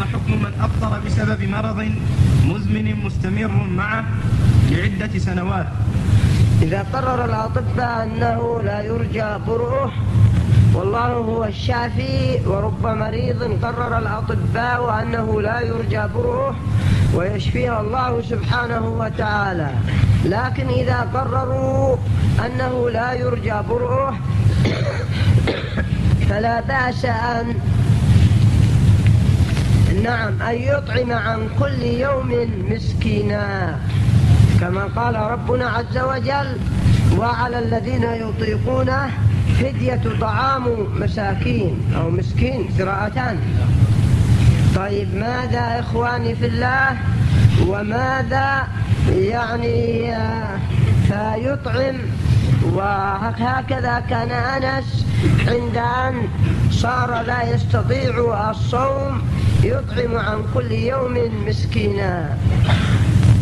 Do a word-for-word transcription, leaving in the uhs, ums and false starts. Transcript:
ما حكم من أفطر بسبب مرض مزمن مستمر معه لعدة سنوات؟ إذا قرر الأطباء أنه لا يرجى برؤه والله هو الشافي، ورب مريض قرر الأطباء أنه لا يرجى برؤه ويشفيه الله سبحانه وتعالى، لكن إذا قرروا أنه لا يرجى برؤه فلا بأس أن نعم أن يطعم عن كل يوم مسكينا، كما قال ربنا عز وجل: وعلى الذين يطيقونه فدية طعام مساكين أو مسكين قراءتان. طيب ماذا إخواني في الله، وماذا يعني فيطعم؟ وهكذا كان أنس عند أن صار لا يستطيع الصوم يطعم عن كل يوم مسكينا.